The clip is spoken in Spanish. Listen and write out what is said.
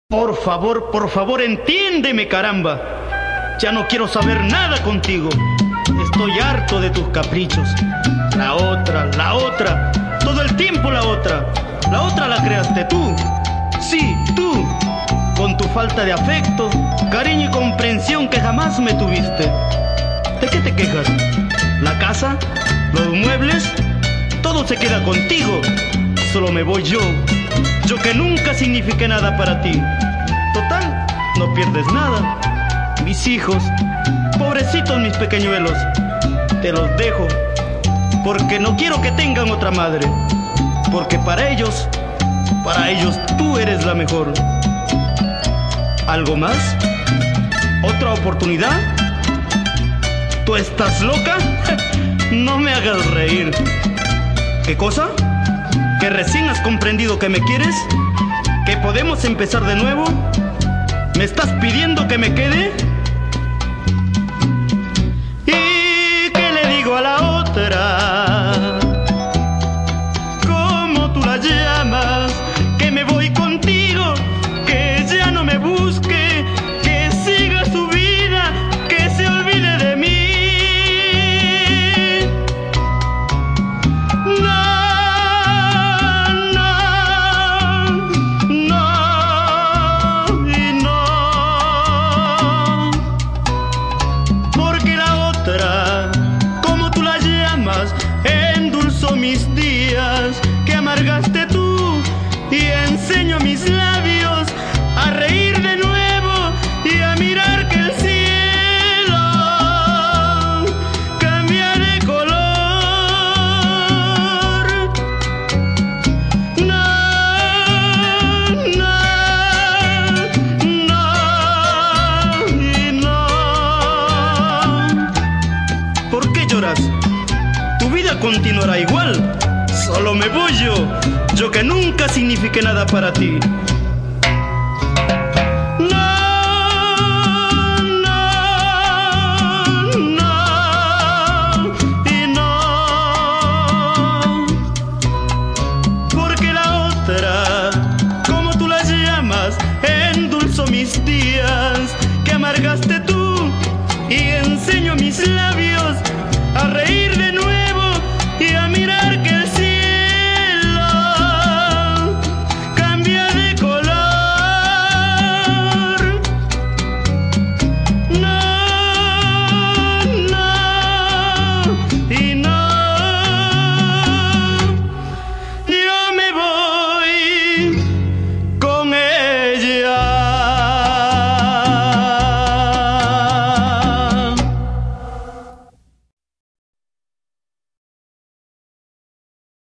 Por favor, entiéndeme, caramba. Ya no quiero saber nada contigo. Estoy harto de tus caprichos. La otra, todo el tiempo la otra. La otra la creaste tú. Sí, tú. Con tu falta de afecto, cariño y comprensión que jamás me tuviste. ¿De qué te quejas? ¿La casa? ¿Los muebles? Todo se queda contigo. Solo me voy yo que nunca signifiqué nada para ti. Total, no pierdes nada. Mis hijos, pobrecitos mis pequeñuelos, te los dejo, porque no quiero que tengan otra madre, porque para ellos tú eres la mejor. ¿Algo más? ¿Otra oportunidad? ¿Tú estás loca? No me hagas reír. ¿Qué cosa? ¿Que recién has comprendido que me quieres? ¿Que podemos empezar de nuevo? ¿Me estás pidiendo que me quede? ¿Y qué le digo a la otra? ¿Cómo tú la llamas? Que me voy contigo, que ya no me busque, que siga su vida, que se olvide de mí. Como tú la llamas, endulzó mis días que amargaste tú, y enseño mis labios a reír de nuevo y a mirar que el cielo cambia de color. No, y no. ¿Por qué lloras? Tu vida continuará igual. Solo me voy yo que nunca signifiqué nada para ti. Y no. Porque la otra, como tú la llamas, endulzó mis días que amargaste tú, y enseño mis labios